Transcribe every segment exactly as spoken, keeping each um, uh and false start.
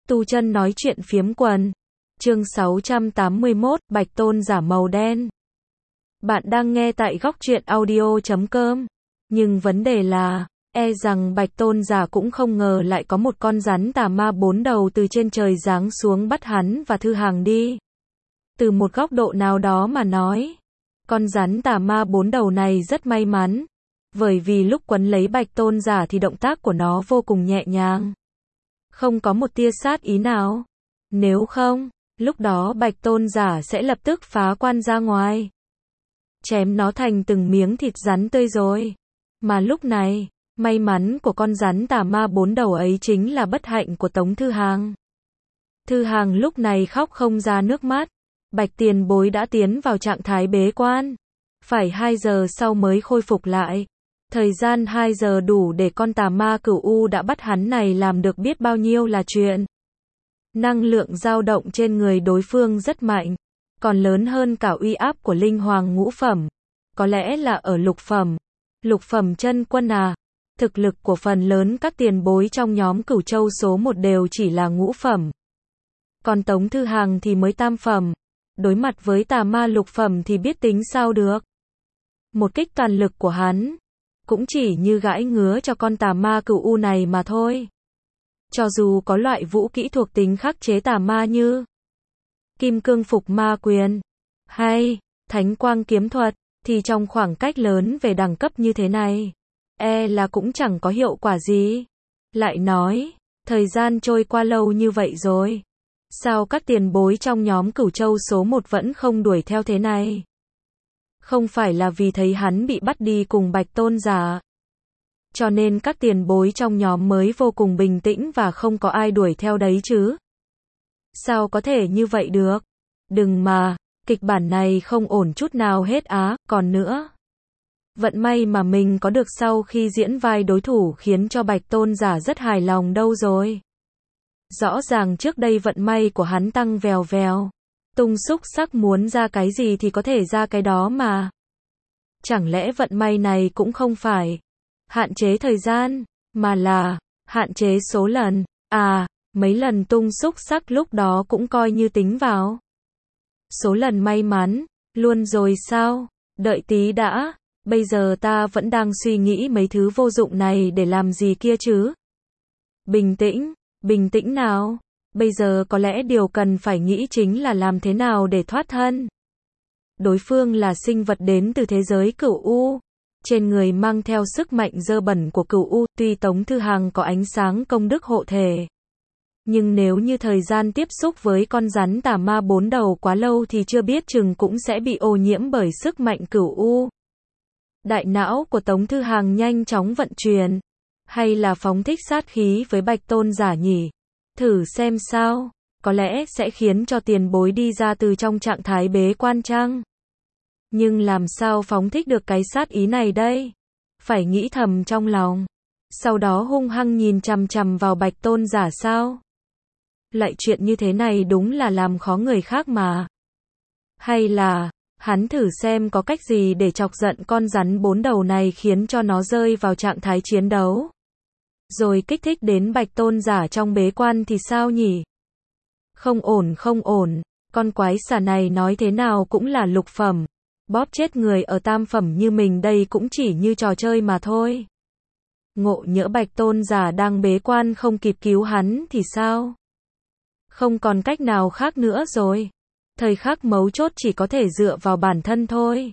Tu chân nói chuyện phiếm quần. Chương sáu trăm tám mươi mốt, Bạch Tôn giả màu đen. Bạn đang nghe tại góc truyện audio chấm com. Nhưng vấn đề là, e rằng Bạch Tôn giả cũng không ngờ lại có một con rắn tà ma bốn đầu từ trên trời giáng xuống bắt hắn và Thư Hàng đi. Từ một góc độ nào đó mà nói, con rắn tà ma bốn đầu này rất may mắn, bởi vì lúc quấn lấy Bạch Tôn giả thì động tác của nó vô cùng nhẹ nhàng, không có một tia sát ý nào. Nếu không, lúc đó Bạch Tôn giả sẽ lập tức phá quan ra ngoài, chém nó thành từng miếng thịt rắn tươi rồi. Mà lúc này, may mắn của con rắn tà ma bốn đầu ấy chính là bất hạnh của Tống Thư Hàng. Thư Hàng lúc này khóc không ra nước mắt. Bạch tiền bối đã tiến vào trạng thái bế quan, phải hai giờ sau mới khôi phục lại. Thời gian hai giờ đủ để con tà ma cửu u đã bắt hắn này làm được biết bao nhiêu là chuyện. Năng lượng dao động trên người đối phương rất mạnh, còn lớn hơn cả uy áp của linh hoàng ngũ phẩm. Có lẽ là ở lục phẩm. Lục phẩm chân quân à? Thực lực của phần lớn các tiền bối trong nhóm Cửu Châu số một đều chỉ là ngũ phẩm. Còn Tống Thư Hàng thì mới tam phẩm. Đối mặt với tà ma lục phẩm thì biết tính sao được. Một kích toàn lực của hắn cũng chỉ như gãi ngứa cho con tà ma cửu u này mà thôi. Cho dù có loại vũ kỹ thuộc tính khắc chế tà ma như Kim Cương Phục Ma Quyền hay Thánh Quang Kiếm Thuật, thì trong khoảng cách lớn về đẳng cấp như thế này, e là cũng chẳng có hiệu quả gì. Lại nói, thời gian trôi qua lâu như vậy rồi, sao các tiền bối trong nhóm Cửu Châu số một vẫn không đuổi theo thế này? Không phải là vì thấy hắn bị bắt đi cùng Bạch Tôn giả, cho nên các tiền bối trong nhóm mới vô cùng bình tĩnh và không có ai đuổi theo đấy chứ? Sao có thể như vậy được? Đừng mà, kịch bản này không ổn chút nào hết á. Còn nữa, vận may mà mình có được sau khi diễn vai đối thủ khiến cho Bạch Tôn giả rất hài lòng đâu rồi. Rõ ràng trước đây vận may của hắn tăng vèo vèo, tung xúc sắc muốn ra cái gì thì có thể ra cái đó mà. Chẳng lẽ vận may này cũng không phải hạn chế thời gian, mà là hạn chế số lần? À, mấy lần tung xúc sắc lúc đó cũng coi như tính vào số lần may mắn luôn rồi sao? Đợi tí đã, bây giờ ta vẫn đang suy nghĩ mấy thứ vô dụng này để làm gì kia chứ. Bình tĩnh, bình tĩnh nào. Bây giờ có lẽ điều cần phải nghĩ chính là làm thế nào để thoát thân. Đối phương là sinh vật đến từ thế giới cửu u, trên người mang theo sức mạnh dơ bẩn của cửu u. Tuy Tống Thư Hàng có ánh sáng công đức hộ thể, nhưng nếu như thời gian tiếp xúc với con rắn tà ma bốn đầu quá lâu thì chưa biết chừng cũng sẽ bị ô nhiễm bởi sức mạnh cửu u. Đại não của Tống Thư Hàng nhanh chóng vận chuyển, hay là phóng thích sát khí với Bạch Tôn giả nhỉ? Thử xem sao, có lẽ sẽ khiến cho tiền bối đi ra từ trong trạng thái bế quan chăng? Nhưng làm sao phóng thích được cái sát ý này đây? Phải nghĩ thầm trong lòng, sau đó hung hăng nhìn chằm chằm vào Bạch Tôn giả sao? Lại chuyện như thế này đúng là làm khó người khác mà. Hay là, hắn thử xem có cách gì để chọc giận con rắn bốn đầu này khiến cho nó rơi vào trạng thái chiến đấu, rồi kích thích đến Bạch Tôn giả trong bế quan thì sao nhỉ? Không ổn không ổn, con quái xà này nói thế nào cũng là lục phẩm, bóp chết người ở tam phẩm như mình đây cũng chỉ như trò chơi mà thôi. Ngộ nhỡ Bạch Tôn giả đang bế quan không kịp cứu hắn thì sao? Không còn cách nào khác nữa rồi. Thời khắc mấu chốt chỉ có thể dựa vào bản thân thôi.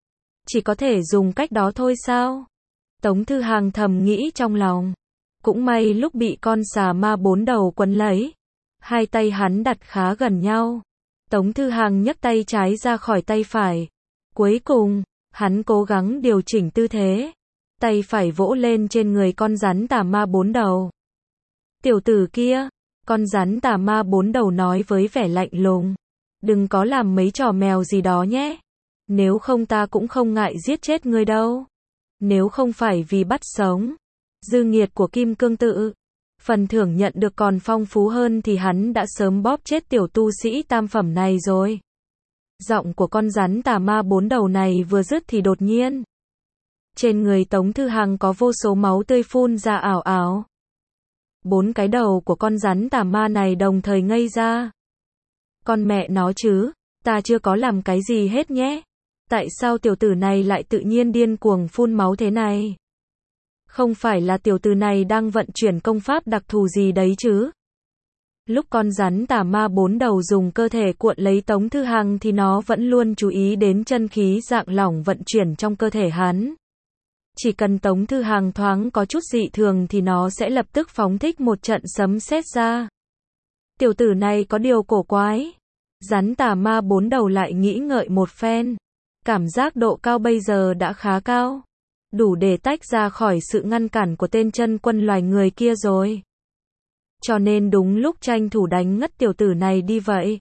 Chỉ có thể dùng cách đó thôi sao? Tống Thư Hàng thầm nghĩ trong lòng. Cũng may lúc bị con xà ma bốn đầu quấn lấy, hai tay hắn đặt khá gần nhau. Tống Thư Hàng nhấc tay trái ra khỏi tay phải. Cuối cùng, hắn cố gắng điều chỉnh tư thế. Tay phải vỗ lên trên người con rắn tà ma bốn đầu. Tiểu tử kia, con rắn tà ma bốn đầu nói với vẻ lạnh lùng. Đừng có làm mấy trò mèo gì đó nhé. Nếu không ta cũng không ngại giết chết ngươi đâu. Nếu không phải vì bắt sống dư nghiệt của Kim Cương Tự, phần thưởng nhận được còn phong phú hơn thì hắn đã sớm bóp chết tiểu tu sĩ tam phẩm này rồi. Giọng của con rắn tà ma bốn đầu này vừa dứt thì đột nhiên, trên người Tống Thư Hàng có vô số máu tươi phun ra ảo ảo. Bốn cái đầu của con rắn tà ma này đồng thời ngây ra. Con mẹ nó chứ, ta chưa có làm cái gì hết nhé. Tại sao tiểu tử này lại tự nhiên điên cuồng phun máu thế này? Không phải là tiểu tử này đang vận chuyển công pháp đặc thù gì đấy chứ? Lúc con rắn tà ma bốn đầu dùng cơ thể cuộn lấy Tống Thư Hằng thì nó vẫn luôn chú ý đến chân khí dạng lỏng vận chuyển trong cơ thể hắn. Chỉ cần Tống Thư Hằng thoáng có chút dị thường thì nó sẽ lập tức phóng thích một trận sấm sét ra. Tiểu tử này có điều cổ quái. Rắn tà ma bốn đầu lại nghĩ ngợi một phen. Cảm giác độ cao bây giờ đã khá cao. Đủ để tách ra khỏi sự ngăn cản của tên chân quân loài người kia rồi. Cho nên đúng lúc tranh thủ đánh ngất tiểu tử này đi vậy.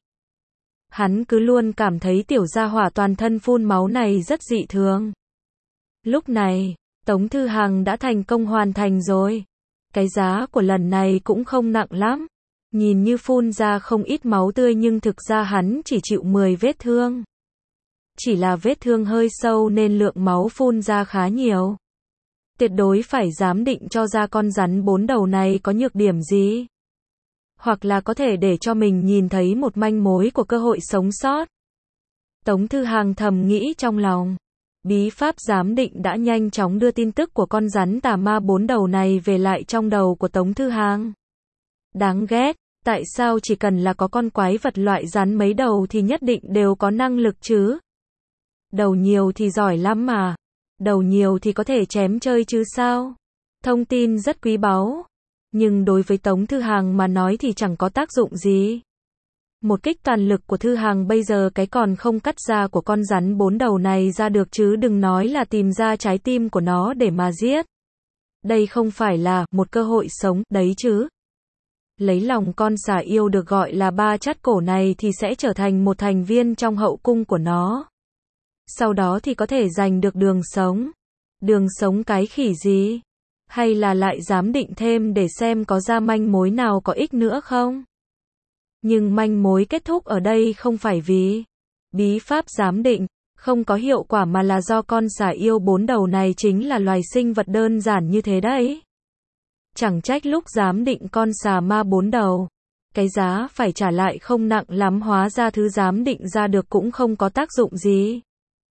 Hắn cứ luôn cảm thấy tiểu gia hỏa toàn thân phun máu này rất dị thường. Lúc này, Tống Thư Hằng đã thành công hoàn thành rồi. Cái giá của lần này cũng không nặng lắm. Nhìn như phun ra không ít máu tươi nhưng thực ra hắn chỉ chịu mười vết thương. Chỉ là vết thương hơi sâu nên lượng máu phun ra khá nhiều. Tuyệt đối phải giám định cho ra con rắn bốn đầu này có nhược điểm gì. Hoặc là có thể để cho mình nhìn thấy một manh mối của cơ hội sống sót. Tống Thư Hằng thầm nghĩ trong lòng. Bí pháp giám định đã nhanh chóng đưa tin tức của con rắn tà ma bốn đầu này về lại trong đầu của Tống Thư Hằng. Đáng ghét, tại sao chỉ cần là có con quái vật loại rắn mấy đầu thì nhất định đều có năng lực chứ? Đầu nhiều thì giỏi lắm mà. Đầu nhiều thì có thể chém chơi chứ sao? Thông tin rất quý báu. Nhưng đối với Tống Thư Hằng mà nói thì chẳng có tác dụng gì. Một kích toàn lực của Thư Hằng bây giờ cái còn không cắt da của con rắn bốn đầu này ra được chứ đừng nói là tìm ra trái tim của nó để mà giết. Đây không phải là một cơ hội sống đấy chứ. Lấy lòng con xà yêu được gọi là ba chát cổ này thì sẽ trở thành một thành viên trong hậu cung của nó. Sau đó thì có thể giành được đường sống. Đường sống cái khỉ gì? Hay là lại giám định thêm để xem có ra manh mối nào có ích nữa không? Nhưng manh mối kết thúc ở đây không phải vì bí pháp giám định không có hiệu quả mà là do con xà yêu bốn đầu này chính là loài sinh vật đơn giản như thế đấy. Chẳng trách lúc giám định con xà ma bốn đầu, cái giá phải trả lại không nặng lắm, hóa ra thứ giám định ra được cũng không có tác dụng gì.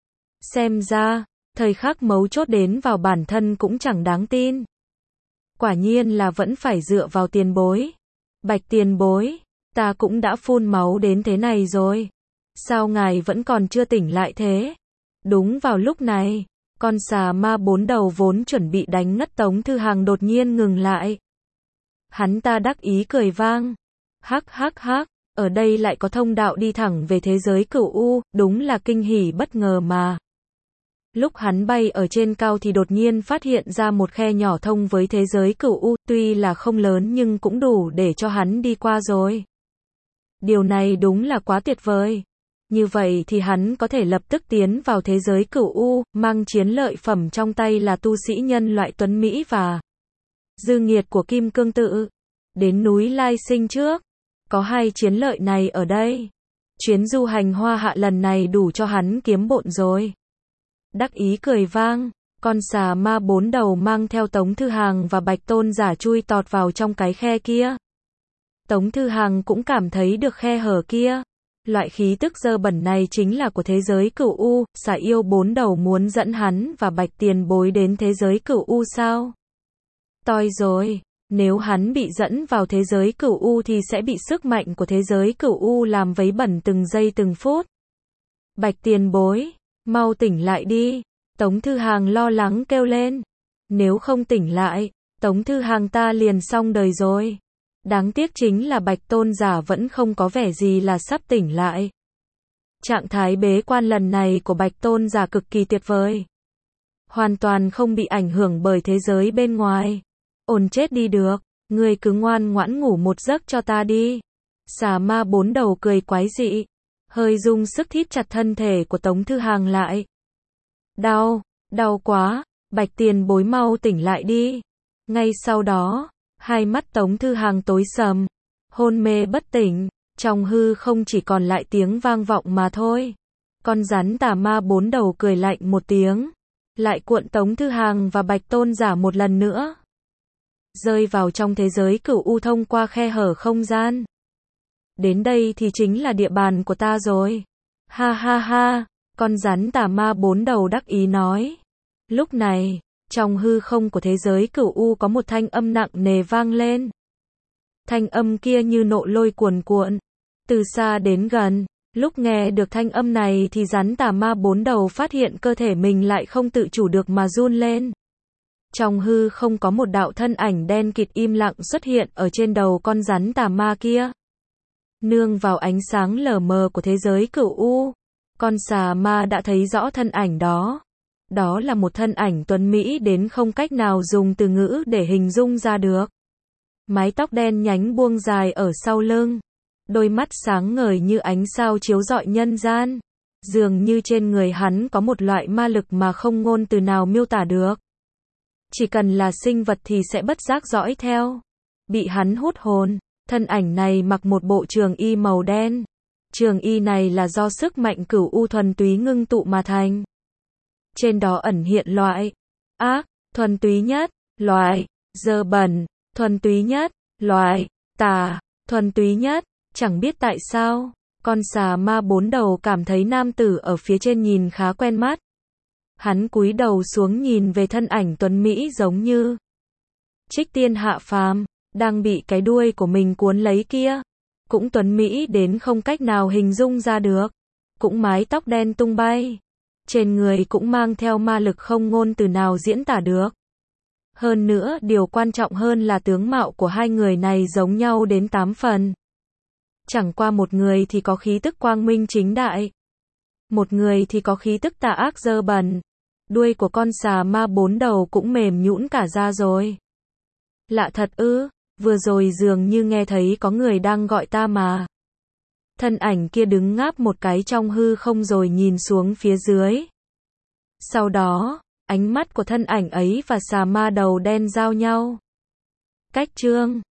Xem ra, thời khắc mấu chốt đến vào bản thân cũng chẳng đáng tin. Quả nhiên là vẫn phải dựa vào tiền bối. Bạch tiền bối, ta cũng đã phun máu đến thế này rồi. Sao ngài vẫn còn chưa tỉnh lại thế? Đúng vào lúc này, con xà ma bốn đầu vốn chuẩn bị đánh ngất Tống Thư Hằng đột nhiên ngừng lại. Hắn ta đắc ý cười vang. Hắc hắc hắc, ở đây lại có thông đạo đi thẳng về thế giới cửu u, đúng là kinh hỉ bất ngờ mà. Lúc hắn bay ở trên cao thì đột nhiên phát hiện ra một khe nhỏ thông với thế giới cửu u, tuy là không lớn nhưng cũng đủ để cho hắn đi qua rồi. Điều này đúng là quá tuyệt vời. Như vậy thì hắn có thể lập tức tiến vào thế giới cửu u, mang chiến lợi phẩm trong tay là tu sĩ nhân loại tuấn Mỹ và dư nghiệt của Kim Cương Tự. Đến núi Lai Sinh trước, có hai chiến lợi này ở đây. Chuyến du hành hoa hạ lần này đủ cho hắn kiếm bộn rồi. Đắc ý cười vang, con xà ma bốn đầu mang theo Tống Thư Hằng và Bạch Tôn Giả chui tọt vào trong cái khe kia. Tống Thư Hằng cũng cảm thấy được khe hở kia. Loại khí tức dơ bẩn này chính là của thế giới cửu u, xà yêu bốn đầu muốn dẫn hắn và Bạch tiền bối đến thế giới cửu u sao? Toi rồi, nếu hắn bị dẫn vào thế giới cửu u thì sẽ bị sức mạnh của thế giới cửu u làm vấy bẩn từng giây từng phút. Bạch tiền bối, mau tỉnh lại đi. Tống Thư Hằng lo lắng kêu lên. Nếu không tỉnh lại, Tống Thư Hằng ta liền xong đời rồi. Đáng tiếc chính là Bạch Tôn Giả vẫn không có vẻ gì là sắp tỉnh lại. Trạng thái bế quan lần này của Bạch Tôn Giả cực kỳ tuyệt vời. Hoàn toàn không bị ảnh hưởng bởi thế giới bên ngoài. Ổn chết đi được, ngươi cứ ngoan ngoãn ngủ một giấc cho ta đi. Xà ma bốn đầu cười quái dị, hơi dùng sức thít chặt thân thể của Tống Thư Hằng lại. Đau, đau quá, Bạch tiền bối mau tỉnh lại đi. Ngay sau đó, hai mắt Tống Thư Hằng tối sầm, hôn mê bất tỉnh, trong hư không chỉ còn lại tiếng vang vọng mà thôi. Con rắn tà ma bốn đầu cười lạnh một tiếng, lại cuộn Tống Thư Hằng và Bạch Tôn Giả một lần nữa. rơi vào trong thế giới cửu u thông qua khe hở không gian. Đến đây thì chính là địa bàn của ta rồi. Ha ha ha, con rắn tà ma bốn đầu đắc ý nói. Lúc này, trong hư không của thế giới cửu u có một thanh âm nặng nề vang lên. Thanh âm kia như nộ lôi cuồn cuộn, từ xa đến gần. Lúc nghe được thanh âm này thì rắn tà ma bốn đầu phát hiện cơ thể mình lại không tự chủ được mà run lên. Trong hư không có một đạo thân ảnh đen kịt im lặng xuất hiện ở trên đầu con rắn tà ma kia. Nương vào ánh sáng lờ mờ của thế giới cửu u, con xà ma đã thấy rõ thân ảnh đó. Đó là một thân ảnh tuấn mỹ đến không cách nào dùng từ ngữ để hình dung ra được. Mái tóc đen nhánh buông dài ở sau lưng. Đôi mắt sáng ngời như ánh sao chiếu rọi nhân gian. Dường như trên người hắn có một loại ma lực mà không ngôn từ nào miêu tả được. Chỉ cần là sinh vật thì sẽ bất giác dõi theo. Bị hắn hút hồn. Thân ảnh này mặc một bộ trường y màu đen. Trường y này là do sức mạnh cửu u thuần túy ngưng tụ mà thành. Trên đó ẩn hiện loại ác, thuần túy nhất, loại dơ bẩn, thuần túy nhất, loại tà, thuần túy nhất. Chẳng biết tại sao, con xà ma bốn đầu cảm thấy nam tử ở phía trên nhìn khá quen mắt. Hắn cúi đầu xuống nhìn về thân ảnh tuấn mỹ giống như trích tiên hạ phàm, đang bị cái đuôi của mình cuốn lấy kia. Cũng tuấn mỹ đến không cách nào hình dung ra được. Cũng mái tóc đen tung bay. Trên người cũng mang theo ma lực không ngôn từ nào diễn tả được. Hơn nữa, điều quan trọng hơn là tướng mạo của hai người này giống nhau đến tám phần. Chẳng qua một người thì có khí tức quang minh chính đại. Một người thì có khí tức tà ác dơ bẩn. Đuôi của con xà ma bốn đầu cũng mềm nhũn cả ra rồi. Lạ thật ư, vừa rồi dường như nghe thấy có người đang gọi ta mà. Thân ảnh kia đứng ngáp một cái trong hư không rồi nhìn xuống phía dưới. Sau đó, ánh mắt của thân ảnh ấy và xà ma đầu đen giao nhau. Cách chương